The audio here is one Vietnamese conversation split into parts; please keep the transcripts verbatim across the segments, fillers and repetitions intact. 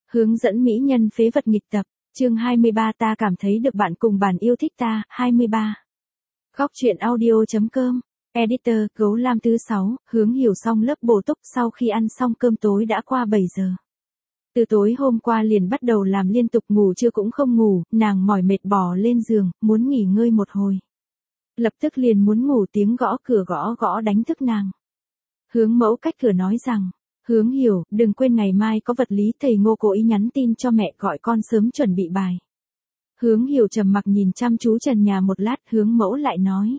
Hướng dẫn mỹ nhân phế vật nghịch tập, chương hai mươi ba ta cảm thấy được bạn cùng bản yêu thích ta, hai mươi ba. Góc truyện audio.com, Editor, Gấu Lam thứ sáu, Hướng hiểu xong lớp bổ túc sau khi ăn xong cơm tối đã qua bảy giờ. Từ tối hôm qua liền bắt đầu làm liên tục ngủ trưa cũng không ngủ, nàng mỏi mệt bò lên giường, muốn nghỉ ngơi một hồi. Lập tức liền muốn ngủ tiếng gõ cửa gõ gõ đánh thức nàng. Hướng mẫu cách cửa nói rằng, Hướng hiểu, đừng quên ngày mai có vật lý thầy Ngô cố ý nhắn tin cho mẹ gọi con sớm chuẩn bị bài. Hướng hiểu trầm mặc nhìn chăm chú trần nhà một lát, hướng mẫu lại nói.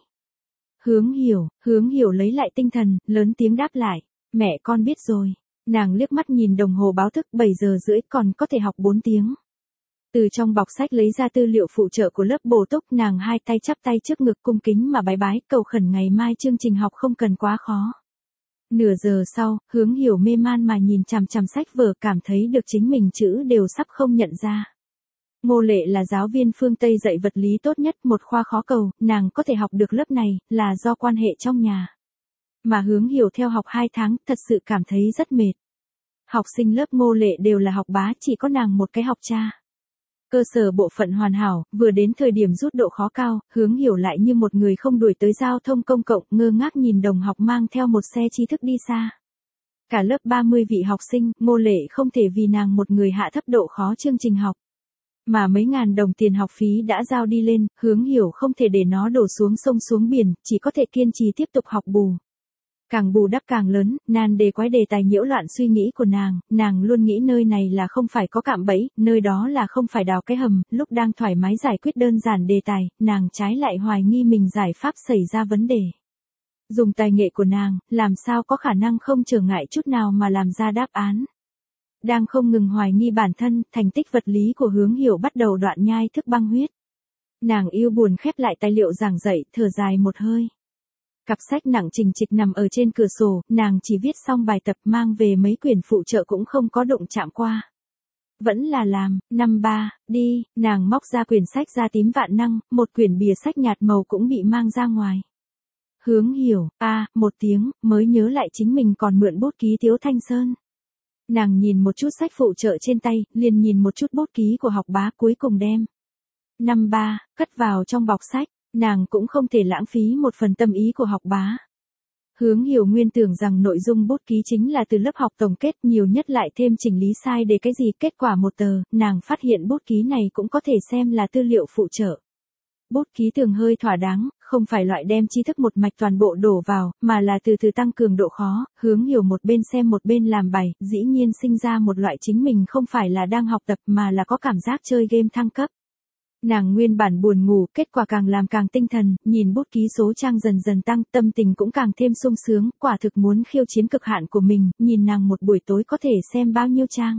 Hướng hiểu, hướng hiểu lấy lại tinh thần, lớn tiếng đáp lại, mẹ con biết rồi. Nàng liếc mắt nhìn đồng hồ báo thức bảy giờ rưỡi còn có thể học bốn tiếng. Từ trong bọc sách lấy ra tư liệu phụ trợ của lớp bổ túc, nàng hai tay chắp tay trước ngực cung kính mà bái bái cầu khẩn ngày mai chương trình học không cần quá khó. Nửa giờ sau, hướng hiểu mê man mà nhìn chằm chằm sách vở cảm thấy được chính mình chữ đều sắp không nhận ra. Ngô Lệ là giáo viên phương Tây dạy vật lý tốt nhất, một khoa khó cầu, nàng có thể học được lớp này, là do quan hệ trong nhà. Mà hướng hiểu theo học hai tháng, thật sự cảm thấy rất mệt. Học sinh lớp Ngô Lệ đều là học bá, chỉ có nàng một cái học cha. Cơ sở bộ phận hoàn hảo, vừa đến thời điểm rút độ khó cao, hướng hiểu lại như một người không đuổi tới giao thông công cộng, ngơ ngác nhìn đồng học mang theo một xe tri thức đi xa. Cả lớp ba mươi vị học sinh, Ngô Lệ không thể vì nàng một người hạ thấp độ khó chương trình học. Mà mấy ngàn đồng tiền học phí đã giao đi lên, hướng hiểu không thể để nó đổ xuống sông xuống biển, chỉ có thể kiên trì tiếp tục học bù. Càng bù đắp càng lớn, nan đề quái đề tài nhiễu loạn suy nghĩ của nàng, nàng luôn nghĩ nơi này là không phải có cạm bẫy, nơi đó là không phải đào cái hầm, lúc đang thoải mái giải quyết đơn giản đề tài, nàng trái lại hoài nghi mình giải pháp xảy ra vấn đề. Dùng tài nghệ của nàng, làm sao có khả năng không trở ngại chút nào mà làm ra đáp án. Đang không ngừng hoài nghi bản thân, thành tích vật lý của hướng hiểu bắt đầu đoạn nhai thức băng huyết. Nàng yêu buồn khép lại tài liệu giảng dạy, thở dài một hơi. Cặp sách nặng trình trịch nằm ở trên cửa sổ, nàng chỉ viết xong bài tập mang về mấy quyển phụ trợ cũng không có đụng chạm qua. Vẫn là làm, năm ba, đi, nàng móc ra quyển sách da tím vạn năng, một quyển bìa sách nhạt màu cũng bị mang ra ngoài. Hướng hiểu, a à, một tiếng, mới nhớ lại chính mình còn mượn bút ký Tiếu Thanh Sơn. Nàng nhìn một chút sách phụ trợ trên tay, liền nhìn một chút bút ký của học bá cuối cùng đem. Năm ba, cất vào trong bọc sách. Nàng cũng không thể lãng phí một phần tâm ý của học bá. Hướng hiểu nguyên tưởng rằng nội dung bút ký chính là từ lớp học tổng kết, nhiều nhất lại thêm chỉnh lý sai để cái gì, kết quả một tờ, nàng phát hiện bút ký này cũng có thể xem là tư liệu phụ trợ. Bút ký thường hơi thỏa đáng, không phải loại đem tri thức một mạch toàn bộ đổ vào, mà là từ từ tăng cường độ khó, hướng hiểu một bên xem một bên làm bài, dĩ nhiên sinh ra một loại chính mình không phải là đang học tập mà là có cảm giác chơi game thăng cấp. Nàng nguyên bản buồn ngủ, kết quả càng làm càng tinh thần, nhìn bút ký số trang dần dần tăng, tâm tình cũng càng thêm sung sướng, quả thực muốn khiêu chiến cực hạn của mình, nhìn nàng một buổi tối có thể xem bao nhiêu trang.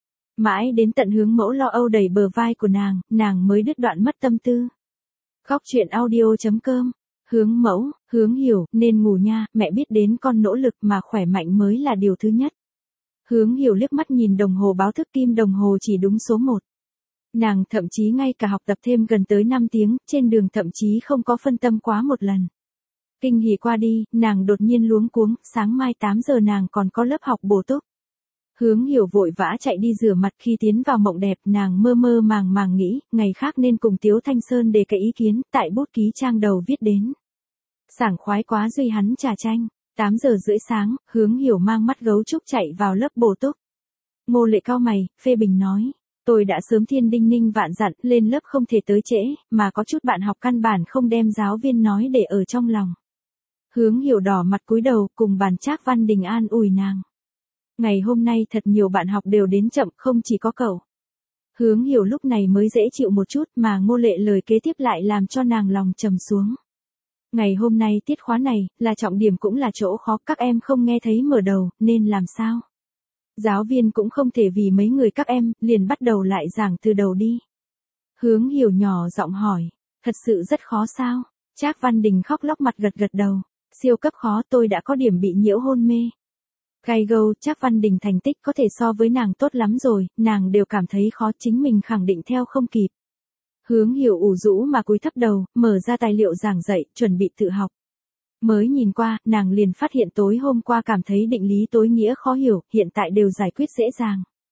Mãi đến tận hướng mẫu lo âu đầy bờ vai của nàng, nàng mới đứt đoạn mất tâm tư. Góc truyện audio.com, hướng mẫu, hướng hiểu, nên ngủ nha, mẹ biết đến con nỗ lực mà khỏe mạnh mới là điều thứ nhất. Hướng hiểu liếc mắt nhìn đồng hồ báo thức kim đồng hồ chỉ đúng số một. Nàng thậm chí ngay cả học tập thêm gần tới năm tiếng, trên đường thậm chí không có phân tâm quá một lần. Kinh hỉ qua đi, nàng đột nhiên luống cuống, sáng mai tám giờ nàng còn có lớp học bổ túc. Hướng hiểu vội vã chạy đi rửa mặt, khi tiến vào mộng đẹp nàng mơ mơ màng màng nghĩ, ngày khác nên cùng Tiếu Thanh Sơn đề cái ý kiến, tại bút ký trang đầu viết đến. Sảng khoái quá duy hắn trà chanh, tám giờ rưỡi sáng, hướng hiểu mang mắt gấu trúc chạy vào lớp bổ túc. Ngô Lệ cau mày, phê bình nói. Tôi đã sớm thiên đinh ninh vạn dặn, lên lớp không thể tới trễ, mà có chút bạn học căn bản không đem giáo viên nói để ở trong lòng. Hướng hiểu đỏ mặt cúi đầu, cùng bàn Trác Văn Đình an ủi nàng. Ngày hôm nay thật nhiều bạn học đều đến chậm, không chỉ có cậu. Hướng hiểu lúc này mới dễ chịu một chút, mà Ngô Lệ lời kế tiếp lại làm cho nàng lòng trầm xuống. Ngày hôm nay tiết khóa này, là trọng điểm cũng là chỗ khó, các em không nghe thấy mở đầu, nên làm sao? Giáo viên cũng không thể vì mấy người các em, liền bắt đầu lại giảng từ đầu đi. Hướng hiểu nhỏ giọng hỏi, thật sự rất khó sao? Trác Văn Đình khóc lóc mặt gật gật đầu, siêu cấp khó, tôi đã có điểm bị nhiễu hôn mê. Gai gâu, Trác Văn Đình thành tích có thể so với nàng tốt lắm rồi, nàng đều cảm thấy khó, chính mình khẳng định theo không kịp. Hướng hiểu ủ rũ mà cúi thấp đầu, mở ra tài liệu giảng dạy, chuẩn bị tự học. Mới nhìn qua, nàng liền phát hiện tối hôm qua cảm thấy định lý tối nghĩa khó hiểu, hiện tại đều giải quyết dễ dàng.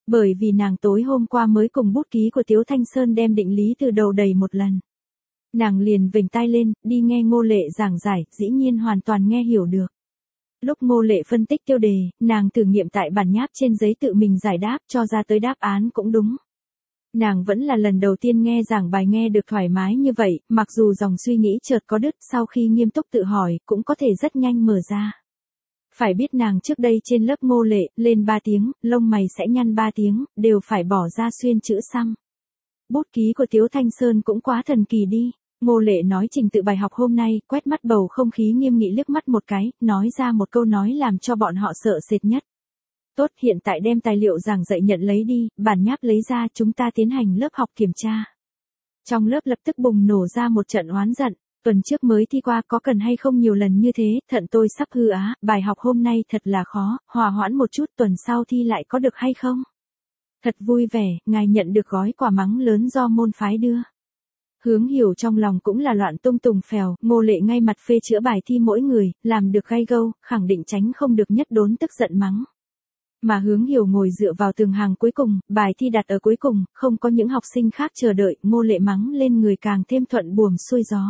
Bởi vì nàng tối hôm qua mới cùng bút ký của Tiếu Thanh Sơn đem định lý từ đầu đầy một lần. Nàng liền vểnh tai lên, đi nghe Ngô Lệ giảng giải, dĩ nhiên hoàn toàn nghe hiểu được. Lúc Ngô Lệ phân tích tiêu đề, nàng thử nghiệm tại bản nháp trên giấy tự mình giải đáp, cho ra tới đáp án cũng đúng. Nàng vẫn là lần đầu tiên nghe giảng bài nghe được thoải mái như vậy, mặc dù dòng suy nghĩ chợt có đứt, sau khi nghiêm túc tự hỏi, cũng có thể rất nhanh mở ra. Phải biết nàng trước đây trên lớp Ngô Lệ, lên ba tiếng, lông mày sẽ nhăn ba tiếng, đều phải bỏ ra xuyên chữ xăm. Bút ký của Tiếu Thanh Sơn cũng quá thần kỳ đi. Ngô Lệ nói trình tự bài học hôm nay, quét mắt bầu không khí nghiêm nghị liếc mắt một cái, nói ra một câu nói làm cho bọn họ sợ sệt nhất. Tốt, hiện tại đem tài liệu giảng dạy nhận lấy đi, bản nháp lấy ra, chúng ta tiến hành lớp học kiểm tra. Trong lớp lập tức bùng nổ ra một trận oán giận, tuần trước mới thi qua, có cần hay không nhiều lần như thế, thận tôi sắp hư á, bài học hôm nay thật là khó, hòa hoãn một chút, tuần sau thi lại có được hay không? Thật vui vẻ, ngài nhận được gói quà mắng lớn do môn phái đưa. Hướng Hiểu trong lòng cũng là loạn tung tùng phèo, Ngô Lệ ngay mặt phê chữa bài thi mỗi người, làm được gay gâu, khẳng định tránh không được nhất đốn tức giận mắng. Mà Hướng Hiểu ngồi dựa vào tường hàng cuối cùng, bài thi đặt ở cuối cùng, không có những học sinh khác chờ đợi, Ngô Lệ mắng lên người càng thêm thuận buồm xuôi gió.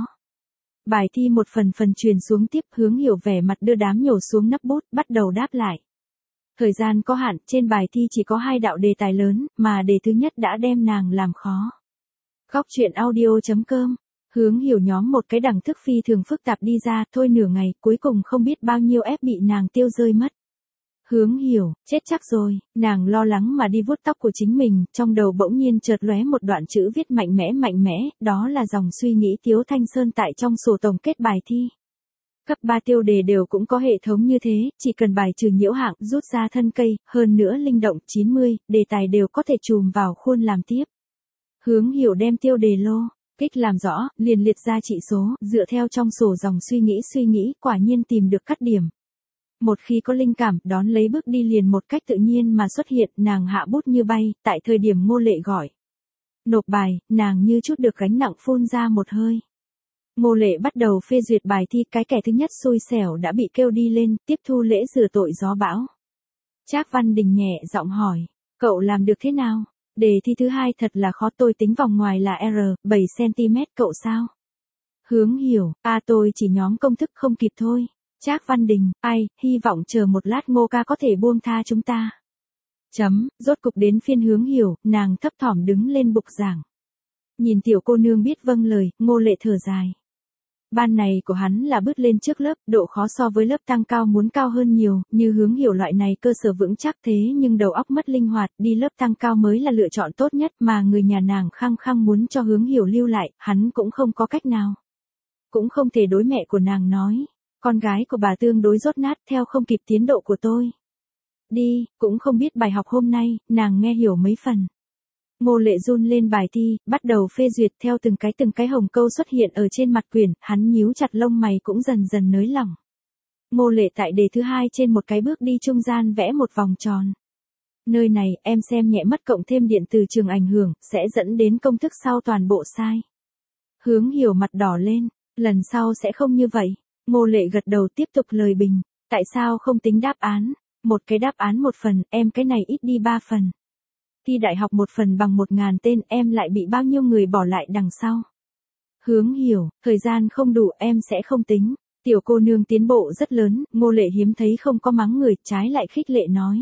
Bài thi một phần phần truyền xuống tiếp, Hướng Hiểu vẻ mặt đưa đám nhổ xuống nắp bút, bắt đầu đáp lại. Thời gian có hạn, trên bài thi chỉ có hai đạo đề tài lớn, mà đề thứ nhất đã đem nàng làm khó. Góc truyện audio chấm com, Hướng Hiểu nhóm một cái đẳng thức phi thường phức tạp đi ra, thôi nửa ngày, cuối cùng không biết bao nhiêu ép bị nàng tiêu rơi mất. Hướng Hiểu, chết chắc rồi, nàng lo lắng mà đi vuốt tóc của chính mình, trong đầu bỗng nhiên chợt lóe một đoạn chữ viết mạnh mẽ mạnh mẽ, đó là dòng suy nghĩ Tiếu Thanh Sơn tại trong sổ tổng kết bài thi. Cấp ba tiêu đề đều cũng có hệ thống như thế, chỉ cần bài trừ nhiễu hạng, rút ra thân cây, hơn nữa linh động chín mươi, đề tài đều có thể chùm vào khuôn làm tiếp. Hướng Hiểu đem tiêu đề lô, kích làm rõ, liền liệt ra trị số, dựa theo trong sổ dòng suy nghĩ suy nghĩ, quả nhiên tìm được cắt điểm. Một khi có linh cảm, đón lấy bước đi liền một cách tự nhiên mà xuất hiện, nàng hạ bút như bay, tại thời điểm Ngô Lệ gọi. Nộp bài, nàng như chút được gánh nặng phun ra một hơi. Ngô Lệ bắt đầu phê duyệt bài thi, cái kẻ thứ nhất xui xẻo đã bị kêu đi lên, tiếp thu lễ rửa tội gió bão. Trác Văn Đình nhẹ giọng hỏi, cậu làm được thế nào? Đề thi thứ hai thật là khó, tôi tính vòng ngoài là R, bảy xăng-ti-mét, cậu sao? Hướng Hiểu, à tôi chỉ nhóm công thức không kịp thôi. Trác Văn Đình, ai, hy vọng chờ một lát Ngô ca có thể buông tha chúng ta. Chấm, rốt cục đến phiên Hướng Hiểu, nàng thấp thỏm đứng lên bục giảng. Nhìn tiểu cô nương biết vâng lời, Ngô Lệ thở dài. Ban này của hắn là bước lên trước lớp, độ khó so với lớp tăng cao muốn cao hơn nhiều, như Hướng Hiểu loại này cơ sở vững chắc thế nhưng đầu óc mất linh hoạt, đi lớp tăng cao mới là lựa chọn tốt nhất, mà người nhà nàng khăng khăng muốn cho Hướng Hiểu lưu lại, hắn cũng không có cách nào. Cũng không thể đối mẹ của nàng nói, con gái của bà tương đối rốt nát, theo không kịp tiến độ của tôi. Đi, cũng không biết bài học hôm nay, nàng nghe hiểu mấy phần. Ngô Lệ run lên bài thi, bắt đầu phê duyệt theo từng cái từng cái hồng câu xuất hiện ở trên mặt quyển, hắn nhíu chặt lông mày cũng dần dần nới lỏng. Ngô Lệ tại đề thứ hai trên một cái bước đi trung gian vẽ một vòng tròn. Nơi này, em xem nhẹ mất cộng thêm điện từ trường ảnh hưởng, sẽ dẫn đến công thức sau toàn bộ sai. Hướng Hiểu mặt đỏ lên, lần sau sẽ không như vậy. Ngô Lệ gật đầu tiếp tục lời bình, tại sao không tính đáp án? Một cái đáp án một phần, em cái này ít đi ba phần. Thi đại học một phần bằng một ngàn tên, em lại bị bao nhiêu người bỏ lại đằng sau. Hướng Hiểu, thời gian không đủ, em sẽ không tính. Tiểu cô nương tiến bộ rất lớn, Ngô Lệ hiếm thấy không có mắng người, trái lại khích lệ nói.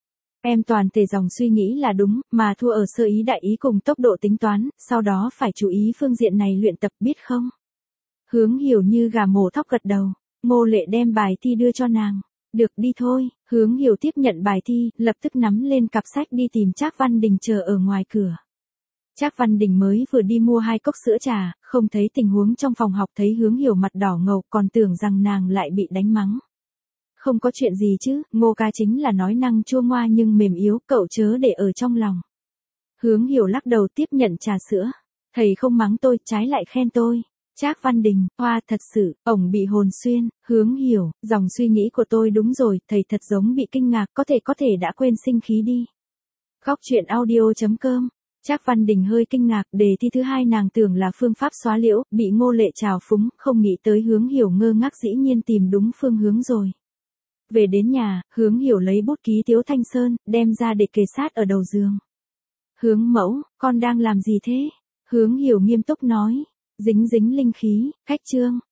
Em toàn thể dòng suy nghĩ là đúng, mà thua ở sơ ý đại ý cùng tốc độ tính toán, sau đó phải chú ý phương diện này luyện tập biết không? Hướng Hiểu như gà mổ thóc gật đầu, Ngô Lệ đem bài thi đưa cho nàng. Được đi thôi, Hướng Hiểu tiếp nhận bài thi, lập tức nắm lên cặp sách đi tìm Trác Văn Đình chờ ở ngoài cửa. Trác Văn Đình mới vừa đi mua hai cốc sữa trà, không thấy tình huống trong phòng học, thấy Hướng Hiểu mặt đỏ ngầu, còn tưởng rằng nàng lại bị đánh mắng. Không có chuyện gì chứ, Ngô ca chính là nói năng chua ngoa nhưng mềm yếu, cậu chớ để ở trong lòng. Hướng Hiểu lắc đầu tiếp nhận trà sữa. Thầy không mắng tôi, trái lại khen tôi. Trác Văn Đình, hoa thật sự, ổng bị hồn xuyên. Hướng Hiểu, dòng suy nghĩ của tôi đúng rồi, thầy thật giống bị kinh ngạc, có thể có thể đã quên sinh khí đi. Góc truyện audio chấm com, Trác Văn Đình hơi kinh ngạc, đề thi thứ hai nàng tưởng là phương pháp xóa liễu, bị Ngô Lệ trào phúng, không nghĩ tới Hướng Hiểu ngơ ngác dĩ nhiên tìm đúng phương hướng rồi. Về đến nhà, Hướng Hiểu lấy bút ký Tiếu Thanh Sơn, đem ra để kề sát ở đầu giường. Hướng mẫu, con đang làm gì thế? Hướng Hiểu nghiêm túc nói. Dính dính linh khí, khách trương,